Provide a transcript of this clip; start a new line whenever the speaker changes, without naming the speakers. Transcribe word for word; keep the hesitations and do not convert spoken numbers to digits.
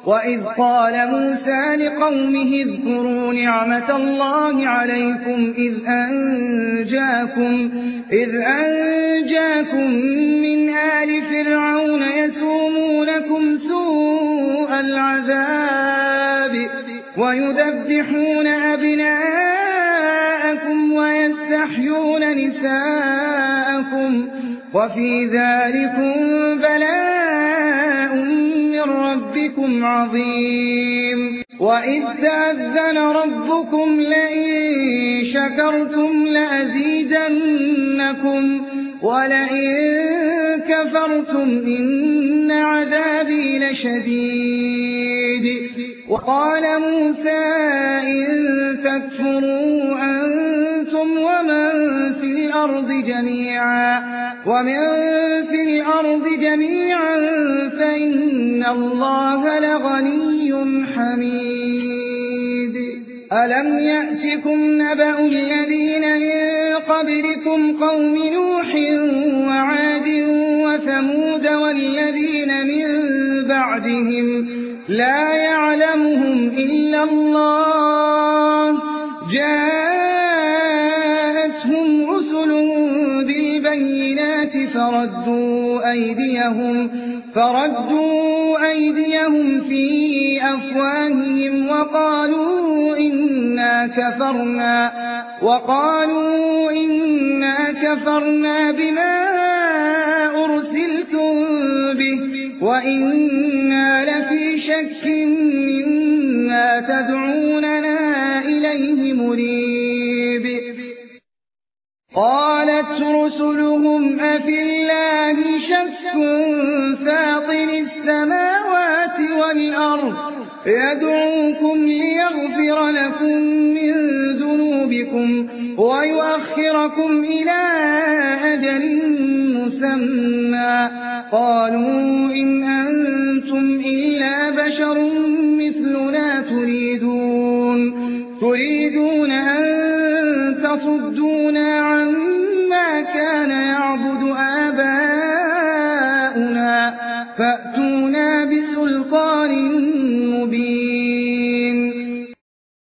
وإذ قال موسى لقومه اذكروا نعمة الله عليكم إذ أنجاكم, إذ أنجاكم من آل فرعون يسومونكم سوء العذاب ويذبحون أبناءكم ويستحيون نساءكم وفي ذلكم بلاء من ربكم عظيم. وإذ تأذن ربكم لئن شكرتم لأزيدنكم ولئن كفرتم إن عذابي لشديد. وقال موسى إن تكفروا أنتم ومن في الأرض جميعا ومن في الأرض جميعا فإن الله لغني حميد. ألم يأتكم نبأ الذين من قبلكم قوم نوح وعاد وثمود والذين من بعدهم لا يعلمهم إلا الله جاءتهم رسلهم بالبينات فردوا أيديهم, فردوا أيديهم في أفواههم وقالوا إنا كفرنا, وقالوا إنا كفرنا بما أرسلتم به وإنا لفي شك مما تدعوننا إليه مريب. قالت رسلهم أفي الله شك فاطر السماوات والأرض يدعوكم ليغفر لكم من ذنوبكم ويؤخركم إلى أجل مسمى. قالوا إن أنتم إلا بشر مثلنا تريدون, تريدون أن تصدونا عما كان يعبد آباؤنا فأتوا